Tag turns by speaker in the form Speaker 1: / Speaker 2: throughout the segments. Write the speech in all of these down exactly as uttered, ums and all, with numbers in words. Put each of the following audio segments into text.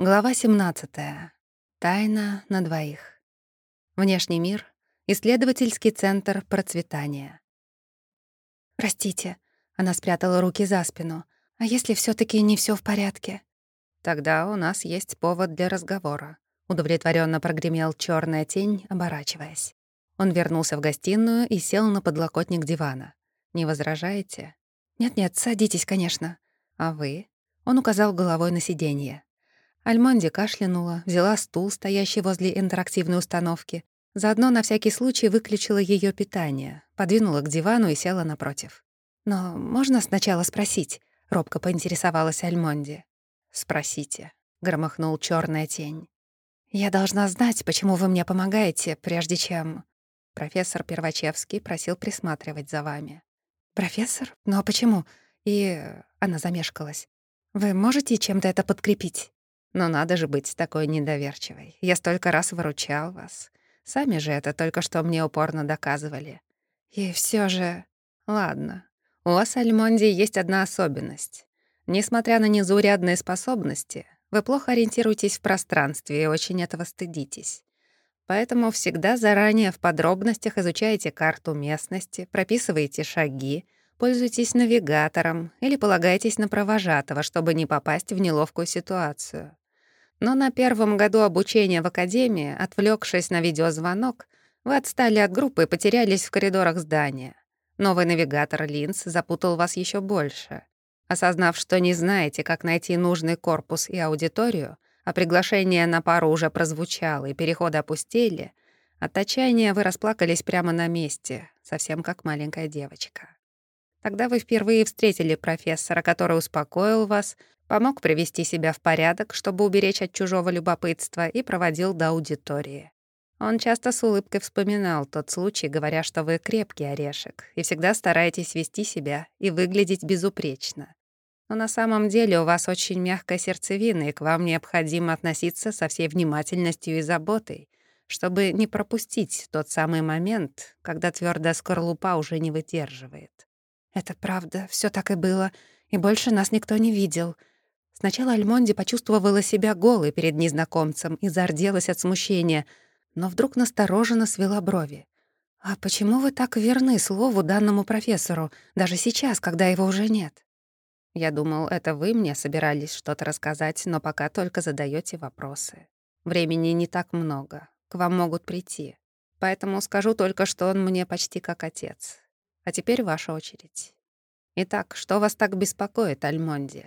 Speaker 1: Глава семнадцатая. Тайна на двоих. Внешний мир. Исследовательский центр процветания. «Простите», — она спрятала руки за спину. «А если все таки не все в порядке?» «Тогда у нас есть повод для разговора», — удовлетворенно прогремел черная тень, оборачиваясь. Он вернулся в гостиную и сел на подлокотник дивана. «Не возражаете?» «Нет-нет, садитесь, конечно». «А вы?» — он указал головой на сиденье. Альмонди кашлянула, взяла стул, стоящий возле интерактивной установки, заодно на всякий случай выключила ее питание, подвинула к дивану и села напротив. «Но можно сначала спросить?» — робко поинтересовалась Альмонди. «Спросите», — громыхнул черная тень. «Я должна знать, почему вы мне помогаете, прежде чем...» Профессор Первачевский просил присматривать за вами. «Профессор? Но почему?» И она замешкалась. «Вы можете чем-то это подкрепить?» Но надо же быть такой недоверчивой. Я столько раз выручал вас. Сами же это только что мне упорно доказывали. И все же... Ладно. У вас, Альмонди, есть одна особенность. Несмотря на незаурядные способности, вы плохо ориентируетесь в пространстве и очень этого стыдитесь. Поэтому всегда заранее в подробностях изучаете карту местности, прописываете шаги, пользуйтесь навигатором или полагаетесь на провожатого, чтобы не попасть в неловкую ситуацию. Но на первом году обучения в академии, отвлекшись на видеозвонок, вы отстали от группы и потерялись в коридорах здания. Новый навигатор линз запутал вас еще больше. Осознав, что не знаете, как найти нужный корпус и аудиторию, а приглашение на пару уже прозвучало и переходы опустели, от отчаяния вы расплакались прямо на месте, совсем как маленькая девочка. Тогда вы впервые встретили профессора, который успокоил вас, помог привести себя в порядок, чтобы уберечь от чужого любопытства, и проводил до аудитории. Он часто с улыбкой вспоминал тот случай, говоря, что вы крепкий орешек и всегда стараетесь вести себя и выглядеть безупречно. Но на самом деле у вас очень мягкая сердцевина, и к вам необходимо относиться со всей внимательностью и заботой, чтобы не пропустить тот самый момент, когда твёрдая скорлупа уже не выдерживает. «Это правда, всё так и было, и больше нас никто не видел». Сначала Альмонди почувствовала себя голой перед незнакомцем и зарделась от смущения, но вдруг настороженно свела брови. «А почему вы так верны слову данному профессору, даже сейчас, когда его уже нет?» «Я думал, это вы мне собирались что-то рассказать, но пока только задаёте вопросы. Времени не так много, к вам могут прийти. Поэтому скажу только, что он мне почти как отец. А теперь ваша очередь. Итак, что вас так беспокоит, Альмонди?»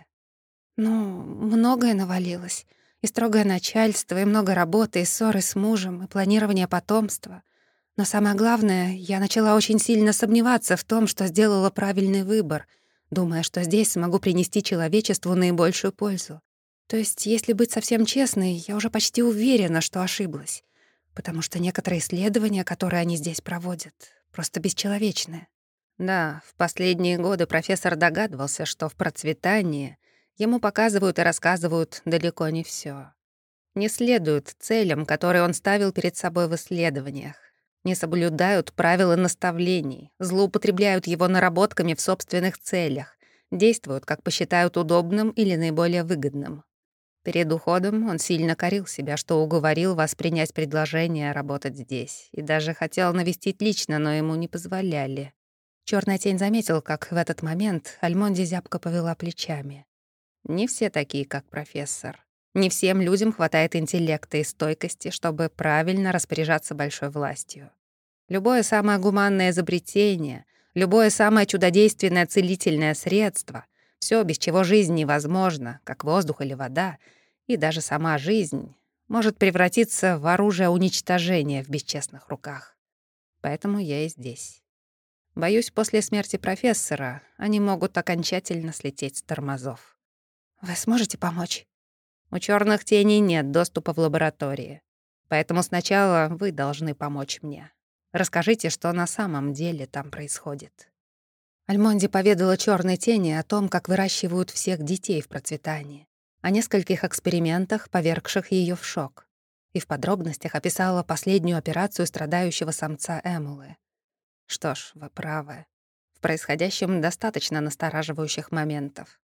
Speaker 1: «Ну, многое навалилось. И строгое начальство, и много работы, и ссоры с мужем, и планирование потомства. Но самое главное, я начала очень сильно сомневаться в том, что сделала правильный выбор, думая, что здесь смогу принести человечеству наибольшую пользу. То есть, если быть совсем честной, я уже почти уверена, что ошиблась, потому что некоторые исследования, которые они здесь проводят, просто бесчеловечны». Да, в последние годы профессор догадывался, что в процветании ему показывают и рассказывают далеко не всё. Не следуют целям, которые он ставил перед собой в исследованиях, не соблюдают правил и наставлений, злоупотребляют его наработками в собственных целях, действуют, как посчитают удобным или наиболее выгодным. Перед уходом он сильно корил себя, что уговорил вас принять предложение работать здесь, и даже хотел навестить лично, но ему не позволяли. Черная тень заметил, как в этот момент Альмонди зябко повела плечами. Не все такие, как профессор. Не всем людям хватает интеллекта и стойкости, чтобы правильно распоряжаться большой властью. Любое самое гуманное изобретение, любое самое чудодейственное целительное средство, все, без чего жизнь невозможна, как воздух или вода, и даже сама жизнь, может превратиться в оружие уничтожения в бесчестных руках. Поэтому я и здесь. Боюсь, после смерти профессора они могут окончательно слететь с тормозов. «Вы сможете помочь?» У черных теней нет доступа в лаборатории. Поэтому сначала вы должны помочь мне. Расскажите, что на самом деле там происходит». Альмонди поведала черной тени о том, как выращивают всех детей в процветании, о нескольких экспериментах, повергших ее в шок, и в подробностях описала последнюю операцию страдающего самца Эмулы. Что ж, вы правы. В происходящем достаточно настораживающих моментов.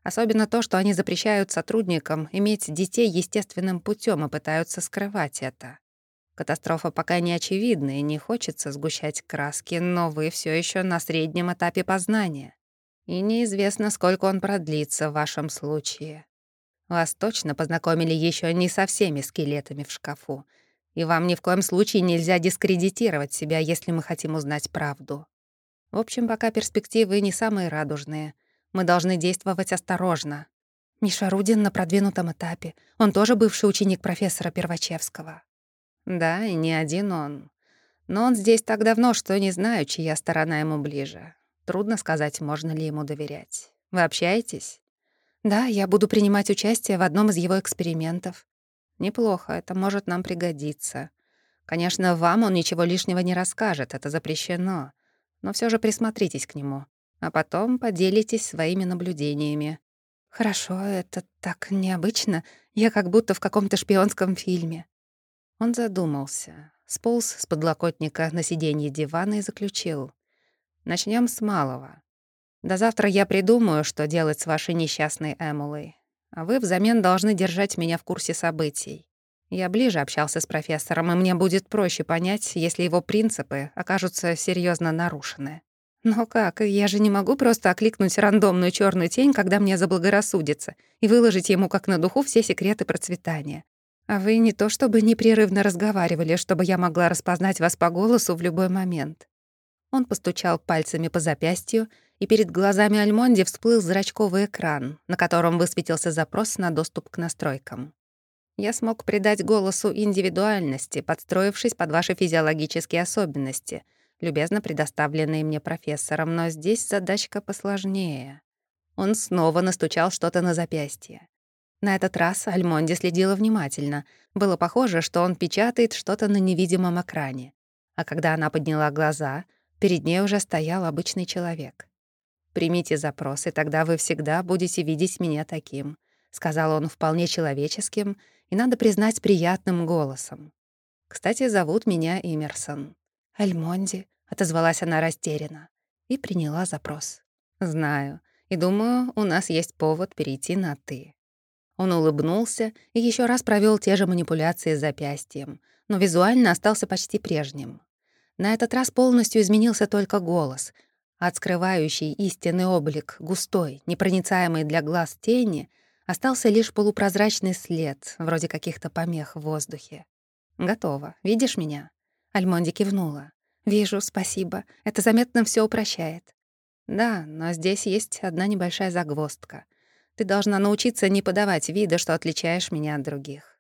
Speaker 1: Особенно то, что они запрещают сотрудникам иметь детей естественным путем и пытаются скрывать это. Катастрофа пока не очевидна и не хочется сгущать краски, но вы все еще на среднем этапе познания. И неизвестно, сколько он продлится в вашем случае. Вас точно познакомили еще не со всеми скелетами в шкафу, и вам ни в коем случае нельзя дискредитировать себя, если мы хотим узнать правду. В общем, пока перспективы не самые радужные. Мы должны действовать осторожно. Миша Рудин на продвинутом этапе. Он тоже бывший ученик профессора Первачевского. Да, и не один он. Но он здесь так давно, что не знаю, чья сторона ему ближе. Трудно сказать, можно ли ему доверять. Вы общаетесь? Да, я буду принимать участие в одном из его экспериментов. Неплохо, это может нам пригодиться. Конечно, вам он ничего лишнего не расскажет, это запрещено. Но все же присмотритесь к нему, а потом поделитесь своими наблюдениями. Хорошо, это так необычно. Я как будто в каком-то шпионском фильме. Он задумался, сполз с подлокотника на сиденье дивана и заключил. Начнем с малого. До завтра я придумаю, что делать с вашей несчастной Эмулой. А вы взамен должны держать меня в курсе событий. Я ближе общался с профессором, и мне будет проще понять, если его принципы окажутся серьезно нарушены. Но как? Я же не могу просто окликнуть рандомную черную тень, когда мне заблагорассудится, и выложить ему как на духу все секреты процветания. А вы не то чтобы непрерывно разговаривали, чтобы я могла распознать вас по голосу в любой момент. Он постучал пальцами по запястью, и перед глазами Альмонди всплыл зрачковый экран, на котором высветился запрос на доступ к настройкам. Я смог придать голосу индивидуальности, подстроившись под ваши физиологические особенности, любезно предоставленные мне профессором, но здесь задачка посложнее. Он снова настучал что-то на запястье. На этот раз Альмонди следила внимательно. Было похоже, что он печатает что-то на невидимом экране. А когда она подняла глаза, перед ней уже стоял обычный человек. «Примите запрос, и тогда вы всегда будете видеть меня таким», — сказал он вполне человеческим и, надо признать, приятным голосом. «Кстати, зовут меня Имерсон». «Альмонди», — отозвалась она растерянно и приняла запрос. «Знаю, и думаю, у нас есть повод перейти на «ты». Он улыбнулся и еще раз провел те же манипуляции с запястьем, но визуально остался почти прежним. На этот раз полностью изменился только голос, а от скрывающий истинный облик густой, непроницаемый для глаз тени остался лишь полупрозрачный след, вроде каких-то помех в воздухе. «Готово. Видишь меня?» Альмонди кивнула. «Вижу, спасибо. Это заметно все упрощает». «Да, но здесь есть одна небольшая загвоздка. Ты должна научиться не подавать вида, что отличаешь меня от других».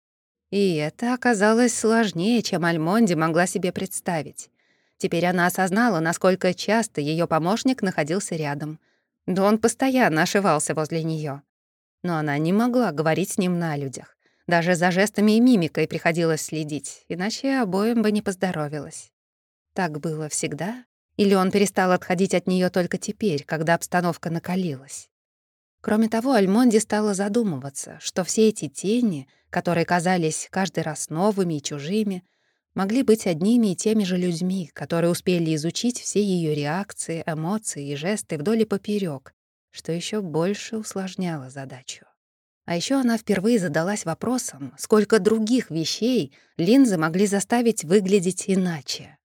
Speaker 1: И это оказалось сложнее, чем Альмонди могла себе представить. Теперь она осознала, насколько часто ее помощник находился рядом. Да он постоянно ошивался возле нее. Но она не могла говорить с ним на людях. Даже за жестами и мимикой приходилось следить, иначе обоим бы не поздоровилось. Так было всегда? Или он перестал отходить от нее только теперь, когда обстановка накалилась? Кроме того, Альмонди стала задумываться, что все эти тени, которые казались каждый раз новыми и чужими, могли быть одними и теми же людьми, которые успели изучить все ее реакции, эмоции и жесты вдоль и поперёк, что еще больше усложняло задачу. А еще она впервые задалась вопросом, сколько других вещей линзы могли заставить выглядеть иначе.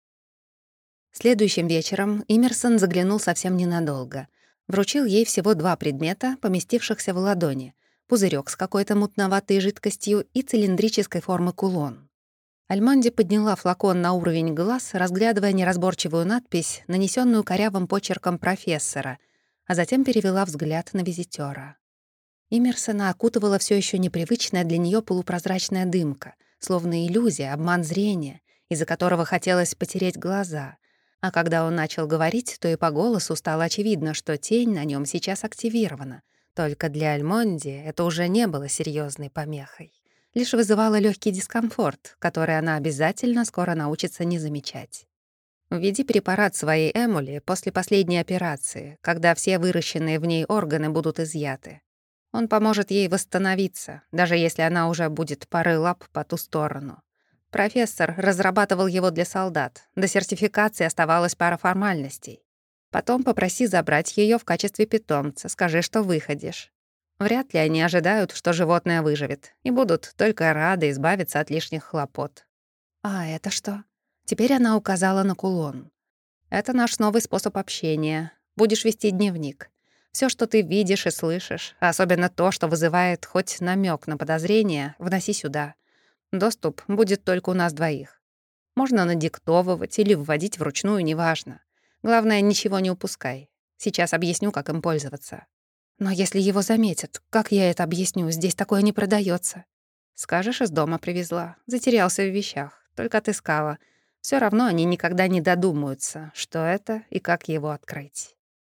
Speaker 1: Следующим вечером Имерсон заглянул совсем ненадолго. Вручил ей всего два предмета, поместившихся в ладони: пузырек с какой-то мутноватой жидкостью и цилиндрической формы кулон. Альмонди подняла флакон на уровень глаз, разглядывая неразборчивую надпись, нанесенную корявым почерком профессора, а затем перевела взгляд на визитёра. Имерсона окутывала все еще непривычная для нее полупрозрачная дымка, словно иллюзия, обман зрения, из-за которого хотелось потереть глаза. А когда он начал говорить, то и по голосу стало очевидно, что тень на нем сейчас активирована. Только для Альмонди это уже не было серьезной помехой. Лишь вызывало легкий дискомфорт, который она обязательно скоро научится не замечать. Введи препарат своей Эмули после последней операции, когда все выращенные в ней органы будут изъяты. Он поможет ей восстановиться, даже если она уже будет парой лап по ту сторону. Профессор разрабатывал его для солдат. До сертификации оставалась пара формальностей. Потом попроси забрать ее в качестве питомца, скажи, что выходишь. Вряд ли они ожидают, что животное выживет, и будут только рады избавиться от лишних хлопот. А это что? Теперь она указала на кулон. Это наш новый способ общения. Будешь вести дневник. Все, что ты видишь и слышишь, а особенно то, что вызывает хоть намек на подозрение, вноси сюда. Доступ будет только у нас двоих. Можно надиктовывать или вводить вручную, неважно. Главное, ничего не упускай. Сейчас объясню, как им пользоваться. Но если его заметят, как я это объясню? Здесь такое не продается. Скажешь, из дома привезла. Затерялся в вещах. Только отыскала. Все равно они никогда не додумаются, что это и как его открыть.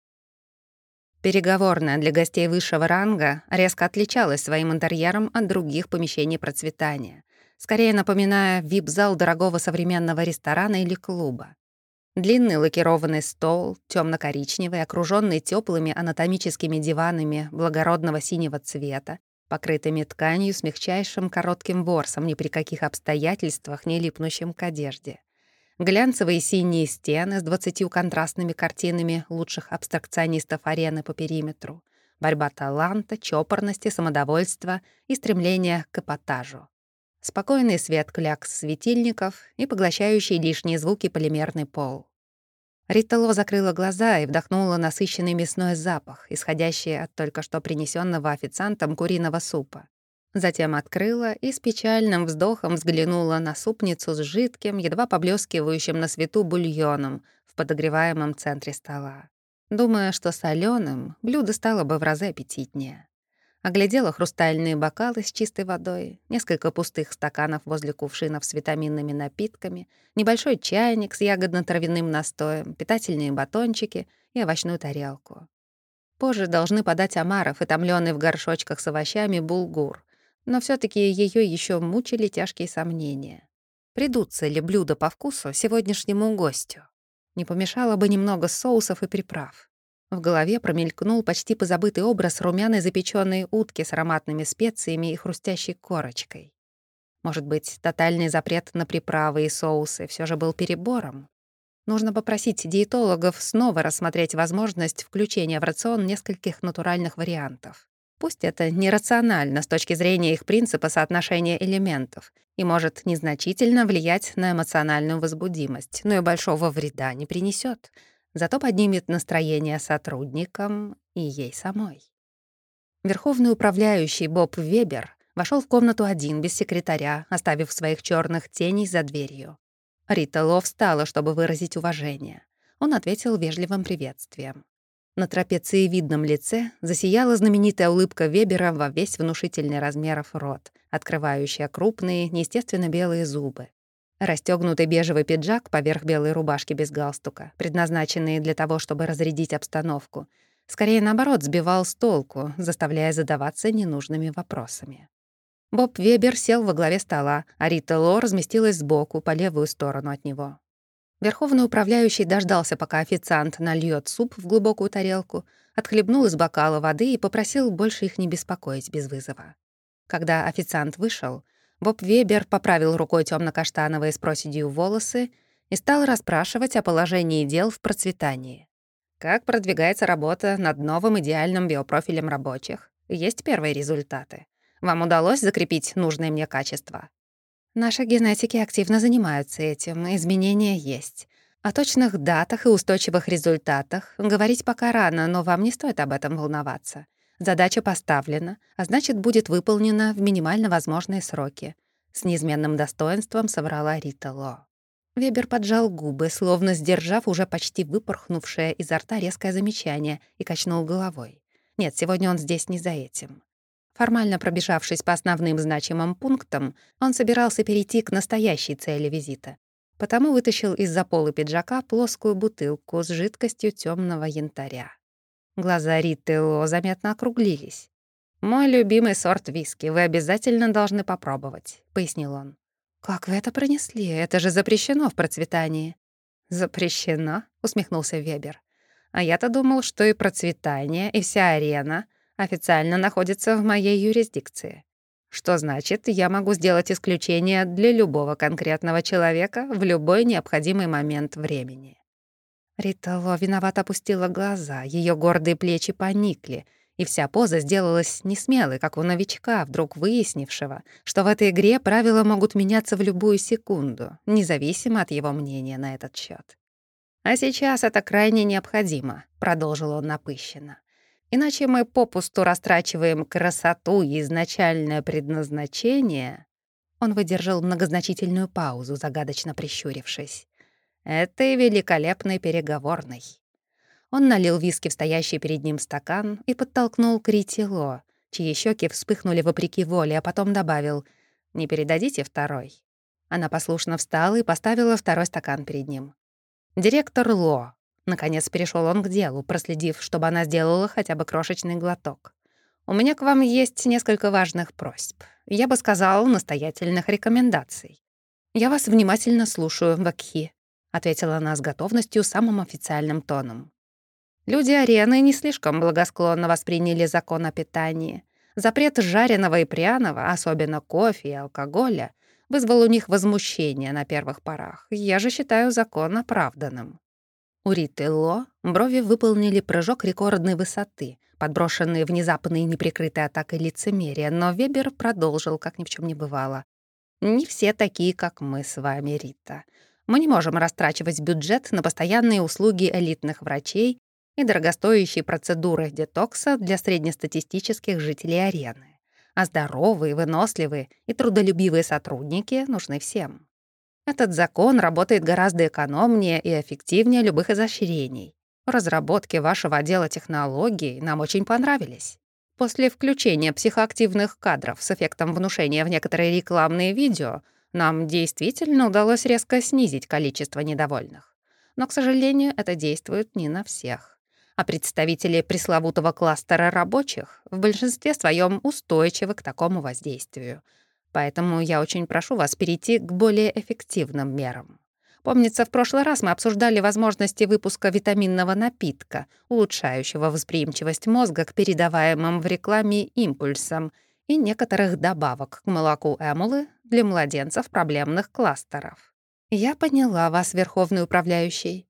Speaker 1: Переговорная для гостей высшего ранга резко отличалась своим интерьером от других помещений процветания, скорее напоминая вип-зал дорогого современного ресторана или клуба. Длинный лакированный стол, темно-коричневый, окруженный теплыми анатомическими диванами благородного синего цвета, покрытыми тканью с мягчайшим коротким ворсом, ни при каких обстоятельствах не липнущим к одежде. Глянцевые синие стены с двадцатью контрастными картинами лучших абстракционистов арены по периметру, борьба таланта, чопорности, самодовольства и стремления к эпатажу. Спокойный свет клякс светильников и поглощающий лишние звуки полимерный пол. Рита Ло закрыла глаза и вдохнула насыщенный мясной запах, исходящий от только что принесенного официантом куриного супа. Затем открыла и с печальным вздохом взглянула на супницу с жидким, едва поблескивающим на свету бульоном в подогреваемом центре стола. Думая, что солёным блюдо стало бы в разы аппетитнее. Оглядела хрустальные бокалы с чистой водой, несколько пустых стаканов возле кувшинов с витаминными напитками, небольшой чайник с ягодно-травяным настоем, питательные батончики и овощную тарелку. Позже должны подать омаров и томлёный в горшочках с овощами булгур, но все таки ее еще мучили тяжкие сомнения. Придутся ли блюда по вкусу сегодняшнему гостю? Не помешало бы немного соусов и приправ. В голове промелькнул почти позабытый образ румяной запечённой утки с ароматными специями и хрустящей корочкой. Может быть, тотальный запрет на приправы и соусы все же был перебором? Нужно попросить диетологов снова рассмотреть возможность включения в рацион нескольких натуральных вариантов. Пусть это нерационально с точки зрения их принципа соотношения элементов и может незначительно влиять на эмоциональную возбудимость, но и большого вреда не принесет. Зато поднимет настроение сотрудникам и ей самой. Верховный управляющий Боб Вебер вошел в комнату один, без секретаря, оставив своих черных теней за дверью. Рита Ло встала, чтобы выразить уважение. Он ответил вежливым приветствием. На трапециевидном лице засияла знаменитая улыбка Вебера во весь внушительный размеров рот, открывающая крупные, неестественно белые зубы. Расстёгнутый бежевый пиджак поверх белой рубашки без галстука, предназначенный для того, чтобы разрядить обстановку, скорее, наоборот, сбивал с толку, заставляя задаваться ненужными вопросами. Боб Вебер сел во главе стола, а Рита Ло разместилась сбоку, по левую сторону от него. Верховный управляющий дождался, пока официант нальёт суп в глубокую тарелку, отхлебнул из бокала воды и попросил больше их не беспокоить без вызова. Когда официант вышел, Боб Вебер поправил рукой тёмно-каштановые с проседью волосы и стал расспрашивать о положении дел в процветании. Как продвигается работа над новым идеальным биопрофилем рабочих? Есть первые результаты? Вам удалось закрепить нужные мне качества? Наши генетики активно занимаются этим, изменения есть. О точных датах и устойчивых результатах говорить пока рано, но вам не стоит об этом волноваться. Задача поставлена, а значит, будет выполнена в минимально возможные сроки. С неизменным достоинством соврала Рита Ло. Вебер поджал губы, словно сдержав уже почти выпорхнувшее изо рта резкое замечание, и качнул головой. Нет, сегодня он здесь не за этим. Формально пробежавшись по основным значимым пунктам, он собирался перейти к настоящей цели визита. Потому вытащил из-за пола пиджака плоскую бутылку с жидкостью тёмного янтаря. Глаза Риты Ло заметно округлились. «Мой любимый сорт виски, вы обязательно должны попробовать», — пояснил он. «Как вы это пронесли? Это же запрещено в процветании». «Запрещено?» — усмехнулся Вебер. «А я-то думал, что и процветание, и вся арена официально находится в моей юрисдикции. Что значит, я могу сделать исключение для любого конкретного человека в любой необходимый момент времени». Рита Ло виновато опустила глаза, ее гордые плечи поникли, и вся поза сделалась несмелой, как у новичка, вдруг выяснившего, что в этой игре правила могут меняться в любую секунду, независимо от его мнения на этот счет. «А сейчас это крайне необходимо», — продолжил он напыщенно. «Иначе мы попусту растрачиваем красоту и изначальное предназначение». Он выдержал многозначительную паузу, загадочно прищурившись. «Этой великолепной переговорной». Он налил виски в стоящий перед ним стакан и подтолкнул к Рите Ло, чьи щеки вспыхнули вопреки воле, а потом добавил: «Не передадите второй?» Она послушно встала и поставила второй стакан перед ним. «Директор Ло», — наконец перешел он к делу, проследив, чтобы она сделала хотя бы крошечный глоток. «У меня к вам есть несколько важных просьб. Я бы сказал, настоятельных рекомендаций». «Я вас внимательно слушаю, Вакхи», — ответила она с готовностью самым официальным тоном. Люди арены не слишком благосклонно восприняли закон о питании. Запрет жареного и пряного, особенно кофе и алкоголя, вызвал у них возмущение на первых порах. Я же считаю закон оправданным. У Риты Ло брови выполнили прыжок рекордной высоты, подброшенный внезапной неприкрытой атакой лицемерия, но Вебер продолжил, как ни в чем не бывало. «Не все такие, как мы с вами, Рита. Мы не можем растрачивать бюджет на постоянные услуги элитных врачей и дорогостоящие процедуры детокса для среднестатистических жителей арены. А здоровые, выносливые и трудолюбивые сотрудники нужны всем. Этот закон работает гораздо экономнее и эффективнее любых изощрений. Разработки вашего отдела технологий нам очень понравились. После включения психоактивных кадров с эффектом внушения в некоторые рекламные видео нам действительно удалось резко снизить количество недовольных. Но, к сожалению, это действует не на всех. А представители пресловутого кластера рабочих в большинстве своем устойчивы к такому воздействию. Поэтому я очень прошу вас перейти к более эффективным мерам. Помнится, в прошлый раз мы обсуждали возможности выпуска витаминного напитка, улучшающего восприимчивость мозга к передаваемым в рекламе импульсам, и некоторых добавок к молоку эмулы для младенцев проблемных кластеров. Я поняла вас, Верховный Управляющий.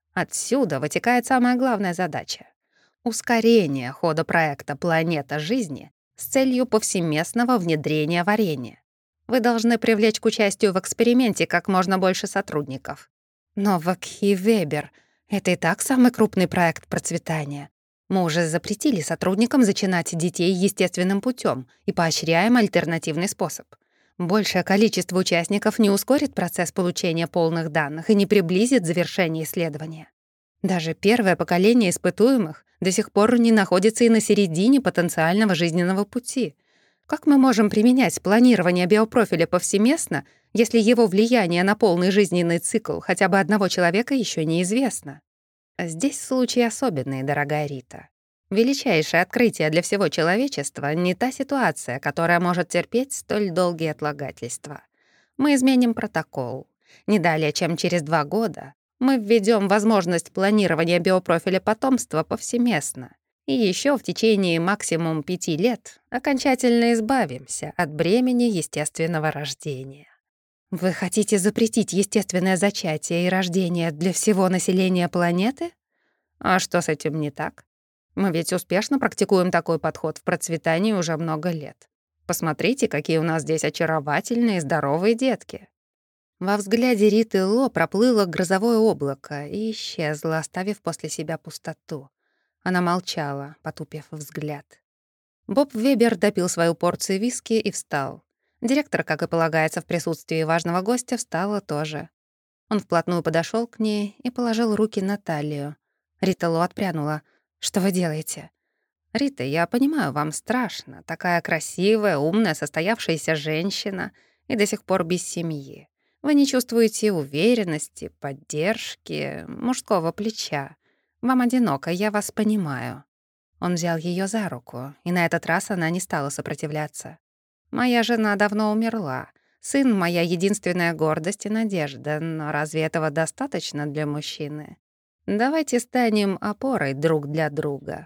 Speaker 1: Отсюда вытекает самая главная задача — ускорение хода проекта «Планета жизни» с целью повсеместного внедрения варенья. Вы должны привлечь к участию в эксперименте как можно больше сотрудников. Но Вакхи Вебер — это и так самый крупный проект процветания. Мы уже запретили сотрудникам зачинать детей естественным путем и поощряем альтернативный способ. Большее количество участников не ускорит процесс получения полных данных и не приблизит завершение исследования. Даже первое поколение испытуемых до сих пор не находится и на середине потенциального жизненного пути. Как мы можем применять планирование биопрофиля повсеместно, если его влияние на полный жизненный цикл хотя бы одного человека еще неизвестно? Здесь случай особенный, дорогая Рита. Величайшее открытие для всего человечества — не та ситуация, которая может терпеть столь долгие отлагательства. Мы изменим протокол. Не далее, чем через два года, мы введем возможность планирования биопрофиля потомства повсеместно. И еще в течение максимум пяти лет окончательно избавимся от бремени естественного рождения. Вы хотите запретить естественное зачатие и рождение для всего населения планеты? А что с этим не так? Мы ведь успешно практикуем такой подход в процветании уже много лет. Посмотрите, какие у нас здесь очаровательные здоровые детки». Во взгляде Риты Ло проплыло грозовое облако и исчезло, оставив после себя пустоту. Она молчала, потупив взгляд. Боб Вебер допил свою порцию виски и встал. Директор, как и полагается в присутствии важного гостя, встала тоже. Он вплотную подошел к ней и положил руки на талию. Рита Ло отпрянула. «Что вы делаете?» «Рита, я понимаю, вам страшно. Такая красивая, умная, состоявшаяся женщина и до сих пор без семьи. Вы не чувствуете уверенности, поддержки, мужского плеча. Вам одиноко, я вас понимаю». Он взял ее за руку, и на этот раз она не стала сопротивляться. «Моя жена давно умерла. Сын — моя единственная гордость и надежда, но разве этого достаточно для мужчины? Давайте станем опорой друг для друга».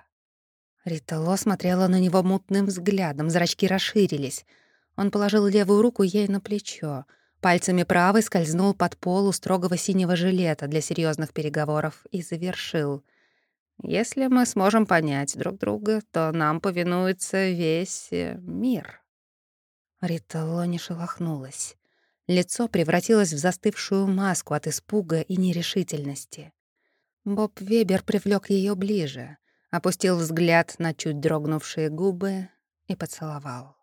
Speaker 1: Рита Ло смотрела на него мутным взглядом, зрачки расширились. Он положил левую руку ей на плечо, Пальцами правой скользнул под полу строгого синего жилета для серьезных переговоров и завершил. «Если мы сможем понять друг друга, то нам повинуется весь э, мир». Рита Ло не шелохнулась. Лицо превратилось в застывшую маску от испуга и нерешительности. Боб Вебер привлёк её ближе, опустил взгляд на чуть дрогнувшие губы и поцеловал.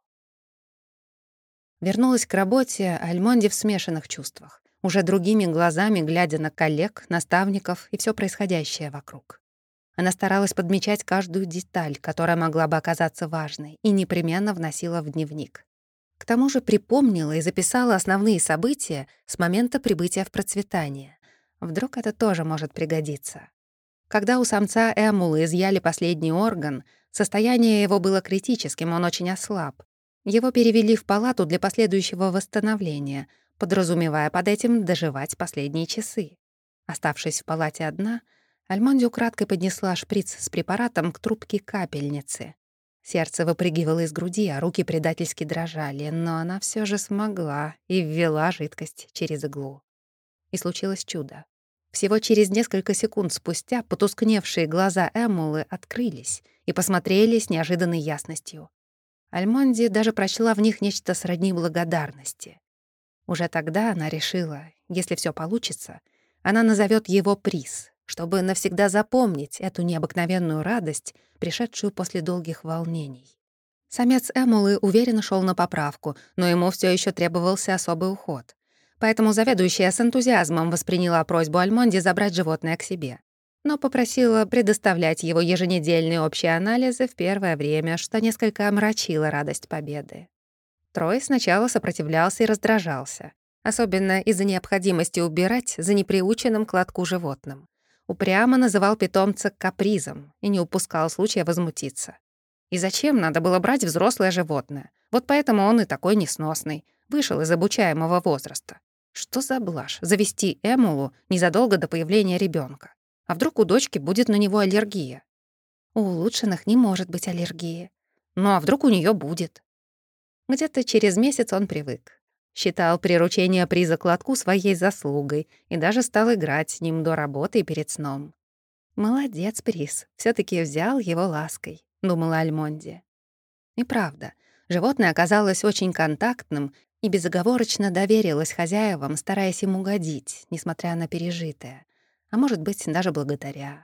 Speaker 1: Вернулась к работе Альмонди в смешанных чувствах, уже другими глазами глядя на коллег, наставников и всё происходящее вокруг. Она старалась подмечать каждую деталь, которая могла бы оказаться важной, и непременно вносила в дневник. К тому же припомнила и записала основные события с момента прибытия в процветание. Вдруг это тоже может пригодиться. Когда у самца Эмулы изъяли последний орган, состояние его было критическим, он очень ослаб. Его перевели в палату для последующего восстановления, подразумевая под этим доживать последние часы. Оставшись в палате одна, Альмонди украдкой поднесла шприц с препаратом к трубке капельницы. Сердце выпрыгивало из груди, а руки предательски дрожали, но она все же смогла и ввела жидкость через иглу. И случилось чудо. Всего через несколько секунд спустя потускневшие глаза Эмулы открылись и посмотрели с неожиданной ясностью. Альмонди даже прочла в них нечто сродни благодарности. Уже тогда она решила, если все получится, она назовет его приз, чтобы навсегда запомнить эту необыкновенную радость, пришедшую после долгих волнений. Самец Эмулы уверенно шел на поправку, но ему все еще требовался особый уход. Поэтому заведующая с энтузиазмом восприняла просьбу Альмонди забрать животное к себе, но попросила предоставлять его еженедельные общие анализы в первое время, что несколько омрачило радость победы. Трой сначала сопротивлялся и раздражался, особенно из-за необходимости убирать за неприученным к лотку животным. Упрямо называл питомца капризом и не упускал случая возмутиться. И зачем надо было брать взрослое животное? Вот поэтому он и такой несносный, вышел из обучаемого возраста. Что за блажь завести Эмулу незадолго до появления ребенка? А вдруг у дочки будет на него аллергия? У улучшенных не может быть аллергии. Ну а вдруг у нее будет? Где-то через месяц он привык. Считал приручение приза к лотку своей заслугой и даже стал играть с ним до работы и перед сном. «Молодец, приз, все таки взял его лаской», — думала Альмонди. И правда, животное оказалось очень контактным и безоговорочно доверилось хозяевам, стараясь им угодить, несмотря на пережитое, а может быть, даже благодаря.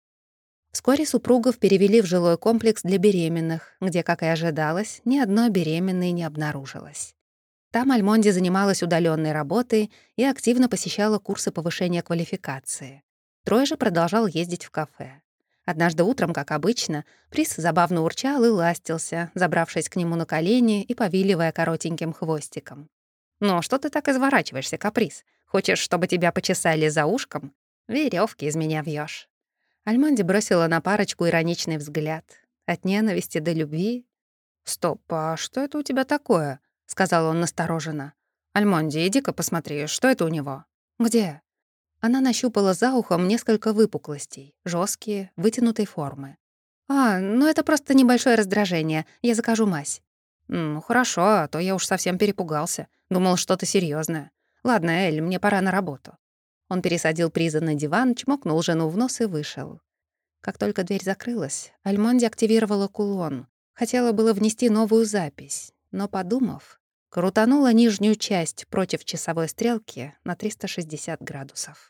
Speaker 1: Вскоре супругов перевели в жилой комплекс для беременных, где, как и ожидалось, ни одной беременной не обнаружилось. Там Альмонди занималась удаленной работой и активно посещала курсы повышения квалификации. Трой же продолжал ездить в кафе. Однажды утром, как обычно, приз забавно урчал и ластился, забравшись к нему на колени и повиливая коротеньким хвостиком. «Ну, что ты так изворачиваешься, каприз? Хочешь, чтобы тебя почесали за ушком? Веревки из меня вьёшь». Альмонди бросила на парочку ироничный взгляд. От ненависти до любви. «Стоп, а что это у тебя такое?» — сказал он настороженно. «Альмонди, иди-ка посмотри, что это у него?» «Где?» Она нащупала за ухом несколько выпуклостей, жесткие, вытянутой формы. «А, ну это просто небольшое раздражение. Я закажу мазь». «Ну, хорошо, а то я уж совсем перепугался. Думал, что-то серьезное. Ладно, Эль, мне пора на работу». Он пересадил приза на диван, чмокнул жену в нос и вышел. Как только дверь закрылась, Альмонди активировала кулон. Хотела было внести новую запись, но, подумав, крутанула нижнюю часть против часовой стрелки на триста шестьдесят градусов.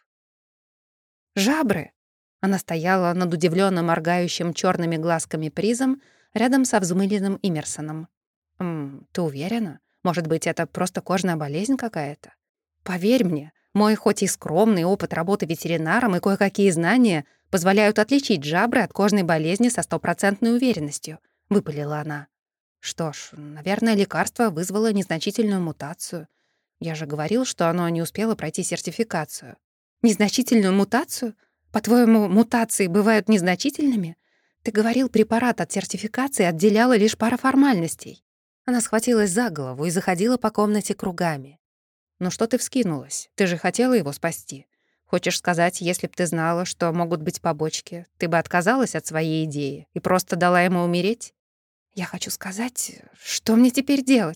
Speaker 1: «Жабры!» Она стояла над удивлённо моргающим чёрными глазками призом рядом со взмыленным Имерсоном. «М, ты уверена? Может быть, это просто кожная болезнь какая-то? Поверь мне, мой хоть и скромный опыт работы ветеринаром и кое-какие знания позволяют отличить жабры от кожной болезни со стопроцентной уверенностью», — выпалила она. «Что ж, наверное, лекарство вызвало незначительную мутацию. Я же говорил, что оно не успело пройти сертификацию». «Незначительную мутацию? По-твоему, мутации бывают незначительными? Ты говорил, препарат от сертификации отделяла лишь пара формальностей». Она схватилась за голову и заходила по комнате кругами. «Ну что ты вскинулась? Ты же хотела его спасти. Хочешь сказать, если б ты знала, что могут быть побочки, ты бы отказалась от своей идеи и просто дала ему умереть?» «Я хочу сказать, что мне теперь делать?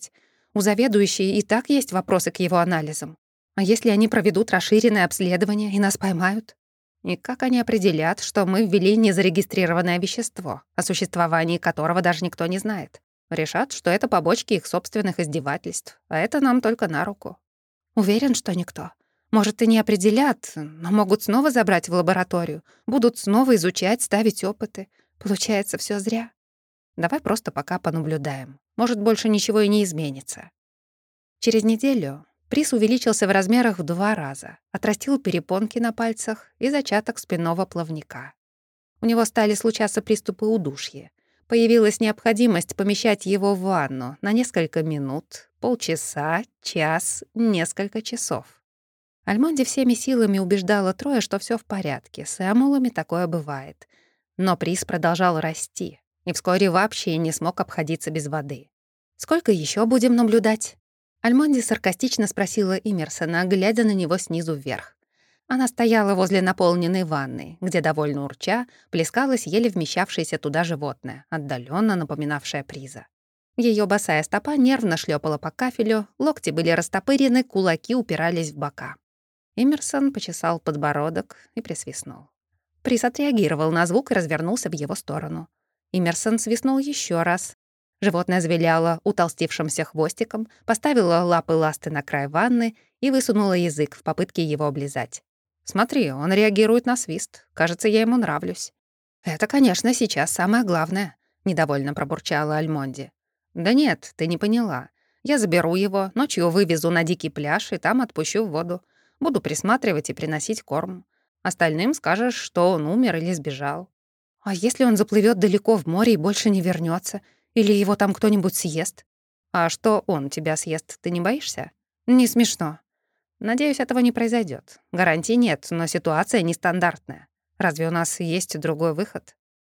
Speaker 1: У заведующей и так есть вопросы к его анализам. А если они проведут расширенное обследование и нас поймают? И как они определят, что мы ввели незарегистрированное вещество, о существовании которого даже никто не знает? Решат, что это побочки их собственных издевательств, а это нам только на руку. Уверен, что никто. Может, и не определят, но могут снова забрать в лабораторию, будут снова изучать, ставить опыты. Получается, все зря. Давай просто пока понаблюдаем. Может, больше ничего и не изменится. Через неделю приз увеличился в размерах в два раза, отрастил перепонки на пальцах и зачаток спинного плавника. У него стали случаться приступы удушья. Появилась необходимость помещать его в ванну на несколько минут, полчаса, час, несколько часов. Альмонди всеми силами убеждала Троя, что все в порядке, с эмулами такое бывает. Но приз продолжал расти и вскоре вообще не смог обходиться без воды. «Сколько еще будем наблюдать?» Альмонди саркастично спросила Имерсона, глядя на него снизу вверх. Она стояла возле наполненной ванны, где, довольно урча, плескалось еле вмещавшееся туда животное, отдаленно напоминавшее приза. Ее босая стопа нервно шлепала по кафелю, локти были растопырены, кулаки упирались в бока. Имерсон почесал подбородок и присвистнул. Приз отреагировал на звук и развернулся в его сторону. Имерсон свистнул еще раз. Животное завиляло утолстившимся хвостиком, поставило лапы-ласты на край ванны и высунуло язык в попытке его облизать. «Смотри, он реагирует на свист. Кажется, я ему нравлюсь». «Это, конечно, сейчас самое главное», — недовольно пробурчала Альмонди. «Да нет, ты не поняла. Я заберу его, ночью вывезу на дикий пляж и там отпущу в воду. Буду присматривать и приносить корм. Остальным скажешь, что он умер или сбежал». «А если он заплывет далеко в море и больше не вернется? Или его там кто-нибудь съест?» «А что он тебя съест, ты не боишься?» «Не смешно». «Надеюсь, этого не произойдет. Гарантий нет, но ситуация нестандартная. Разве у нас есть другой выход?»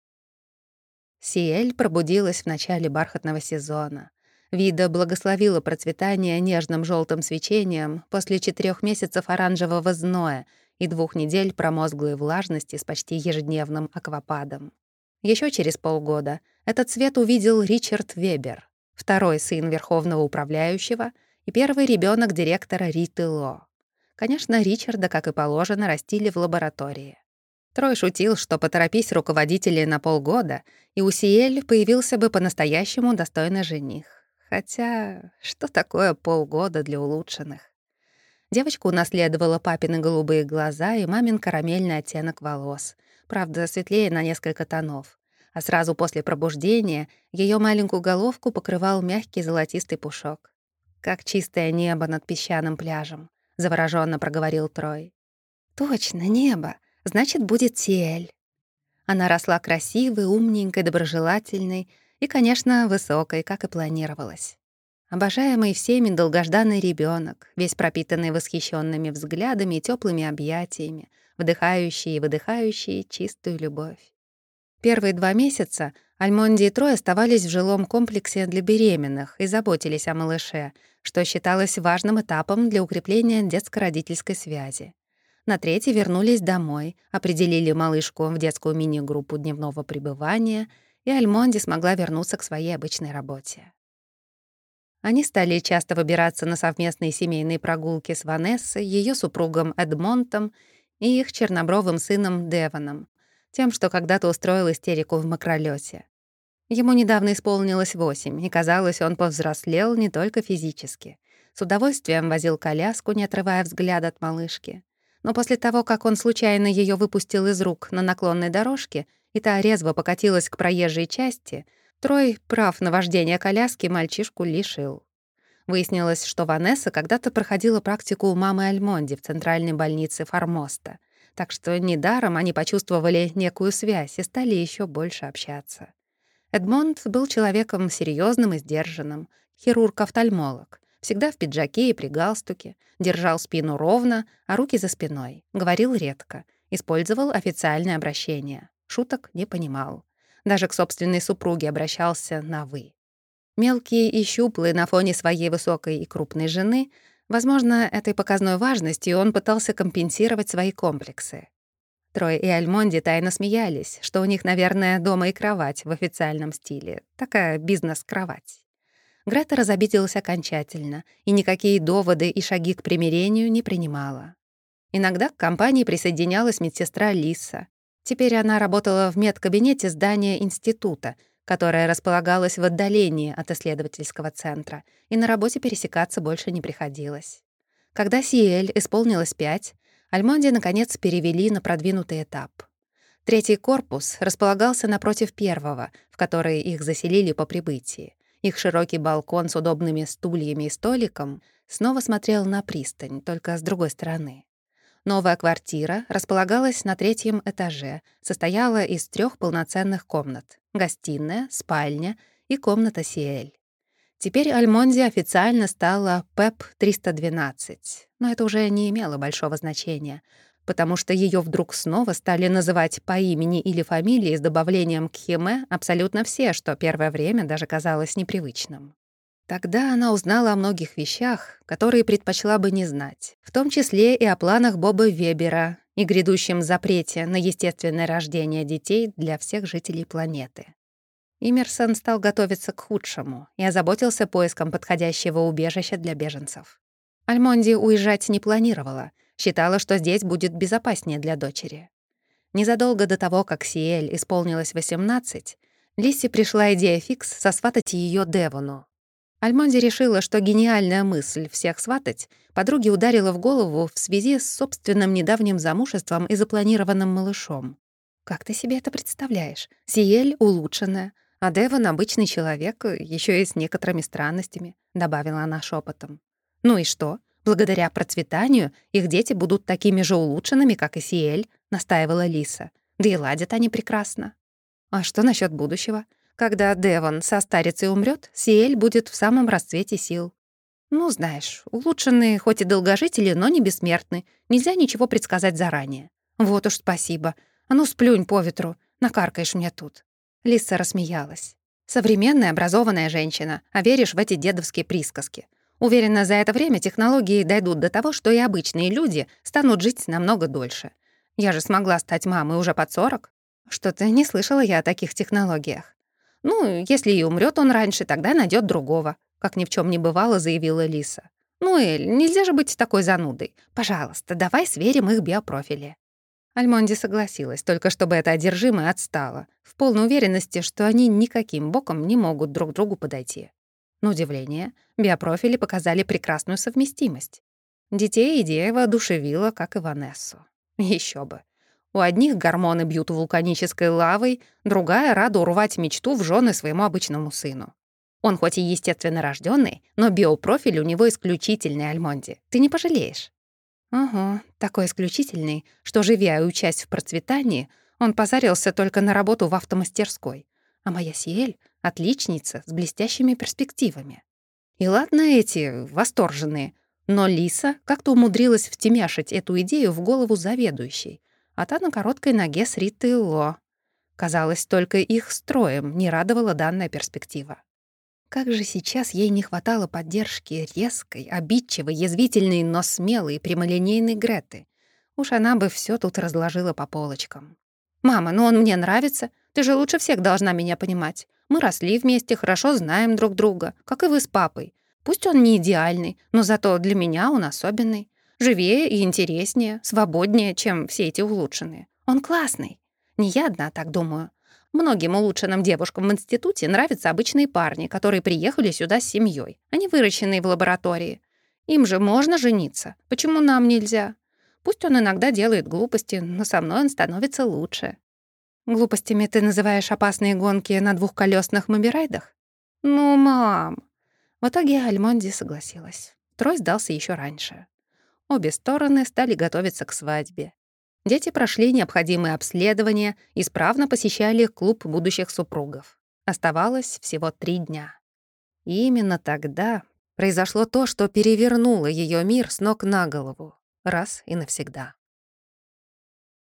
Speaker 1: Сиэль пробудилась в начале бархатного сезона. Вида благословила процветание нежным желтым свечением после четырех месяцев оранжевого зноя и двух недель промозглой влажности с почти ежедневным аквападом. Еще через полгода этот цвет увидел Ричард Вебер, второй сын верховного управляющего и первый ребенок директора Риты Ло. Конечно, Ричарда, как и положено, растили в лаборатории. Трой шутил, что поторопись руководители на полгода, и у Сиэль появился бы по-настоящему достойный жених. Хотя, что такое полгода для улучшенных? Девочка унаследовала папины голубые глаза и мамин карамельный оттенок волос, правда, светлее на несколько тонов. А сразу после пробуждения ее маленькую головку покрывал мягкий золотистый пушок. «Как чистое небо над песчаным пляжем», — заворожённо проговорил Трой. «Точно, небо. Значит, будет Сиэль». Она росла красивой, умненькой, доброжелательной и, конечно, высокой, как и планировалось. Обожаемый всеми долгожданный ребенок, весь пропитанный восхищенными взглядами и теплыми объятиями, вдыхающий и выдыхающий чистую любовь. Первые два месяца Альмонди и Трой оставались в жилом комплексе для беременных и заботились о малыше, что считалось важным этапом для укрепления детско-родительской связи. На третий вернулись домой, определили малышку в детскую мини-группу дневного пребывания, и Альмонди смогла вернуться к своей обычной работе. Они стали часто выбираться на совместные семейные прогулки с Ванессой, ее супругом Эдмонтом и их чернобровым сыном Девоном, тем, что когда-то устроил истерику в макролёте. Ему недавно исполнилось восемь, и, казалось, он повзрослел не только физически. С удовольствием возил коляску, не отрывая взгляда от малышки. Но после того, как он случайно ее выпустил из рук на наклонной дорожке, и та резво покатилась к проезжей части, Трой прав на вождение коляски мальчишку лишил. Выяснилось, что Ванесса когда-то проходила практику у мамы Альмонди в центральной больнице Формоста, так что недаром они почувствовали некую связь и стали еще больше общаться. Эдмонд был человеком серьезным и сдержанным, хирург-офтальмолог, всегда в пиджаке и при галстуке, держал спину ровно, а руки за спиной, говорил редко, использовал официальное обращение, шуток не понимал. Даже к собственной супруге обращался на «вы». Мелкий и щуплый на фоне своей высокой и крупной жены, возможно, этой показной важностью он пытался компенсировать свои комплексы. Трой и Альмонди тайно смеялись, что у них, наверное, дома и кровать в официальном стиле. Такая бизнес-кровать. Грета разобиделась окончательно и никакие доводы и шаги к примирению не принимала. Иногда к компании присоединялась медсестра Лиса. Теперь она работала в медкабинете здания института, которое располагалось в отдалении от исследовательского центра, и на работе пересекаться больше не приходилось. Когда Сиэль исполнилось пять, Альмонди, наконец, перевели на продвинутый этап. Третий корпус располагался напротив первого, в который их заселили по прибытии. Их широкий балкон с удобными стульями и столиком снова смотрел на пристань, только с другой стороны. Новая квартира располагалась на третьем этаже, состояла из трех полноценных комнат — гостиная, спальня и комната Сиэль. Теперь Альмонди официально стала ПЭП триста двенадцать, но это уже не имело большого значения, потому что ее вдруг снова стали называть по имени или фамилии с добавлением кхеме абсолютно все, что первое время даже казалось непривычным. Тогда она узнала о многих вещах, которые предпочла бы не знать, в том числе и о планах Боба Вебера и грядущем запрете на естественное рождение детей для всех жителей планеты. Имерсон стал готовиться к худшему и озаботился поиском подходящего убежища для беженцев. Альмонди уезжать не планировала, считала, что здесь будет безопаснее для дочери. Незадолго до того, как Сиэль исполнилось восемнадцать, Лиссе пришла идея фикс сосватать ее Девону. Альмонди решила, что гениальная мысль всех сватать подруге ударила в голову в связи с собственным недавним замужеством и запланированным малышом. «Как ты себе это представляешь? Сиэль улучшенная, а Девон — обычный человек, еще и с некоторыми странностями», — добавила она шепотом. «Ну и что? Благодаря процветанию их дети будут такими же улучшенными, как и Сиэль», — настаивала Лиса. «Да и ладят они прекрасно». «А что насчет будущего? Когда Девон состарится и умрет, Сиэль будет в самом расцвете сил». «Ну, знаешь, улучшенные хоть и долгожители, но не бессмертны. Нельзя ничего предсказать заранее». «Вот уж спасибо. А ну, сплюнь по ветру, накаркаешь мне тут». Лиса рассмеялась. «Современная образованная женщина, а веришь в эти дедовские присказки. Уверена, за это время технологии дойдут до того, что и обычные люди станут жить намного дольше. Я же смогла стать мамой уже под сорок. Что-то не слышала я о таких технологиях. Ну, если и умрет он раньше, тогда найдет другого», — как ни в чем не бывало, заявила Лиса. «Ну, Эль, нельзя же быть такой занудой. Пожалуйста, давай сверим их биопрофили». Альмонди согласилась, только чтобы эта одержимая отстала, в полной уверенности, что они никаким боком не могут друг другу подойти. На удивление, биопрофили показали прекрасную совместимость. Детей идея воодушевила, как и Ванессу. Еще бы. У одних гормоны бьют вулканической лавой, другая рада урвать мечту в жены своему обычному сыну. Он хоть и естественно рожденный, но биопрофиль у него исключительный, Альмонди. Ты не пожалеешь. Ага, такой исключительный, что, живя и учась в процветании, он позарился только на работу в автомастерской. А моя Сиэль — отличница с блестящими перспективами. И ладно эти, восторженные, но Лиса как-то умудрилась втемяшить эту идею в голову заведующей, а та на короткой ноге с Ритой Ло. Казалось, только их строем не радовала данная перспектива. Как же сейчас ей не хватало поддержки резкой, обидчивой, язвительной, но смелой, прямолинейной Греты. Уж она бы все тут разложила по полочкам. «Мама, ну он мне нравится. Ты же лучше всех должна меня понимать. Мы росли вместе, хорошо знаем друг друга, как и вы с папой. Пусть он не идеальный, но зато для меня он особенный. Живее и интереснее, свободнее, чем все эти улучшенные. Он классный. Не я одна так думаю. Многим улучшенным девушкам в институте нравятся обычные парни, которые приехали сюда с семьей, а не выращенные в лаборатории. Им же можно жениться. Почему нам нельзя? Пусть он иногда делает глупости, но со мной он становится лучше». «Глупостями ты называешь опасные гонки на двухколесных мобирайдах?» «Ну, мам». В итоге Альмонди согласилась. Трой сдался еще раньше. Обе стороны стали готовиться к свадьбе. Дети прошли необходимые обследования, исправно посещали клуб будущих супругов. Оставалось всего три дня. И именно тогда произошло то, что перевернуло ее мир с ног на голову, раз и навсегда.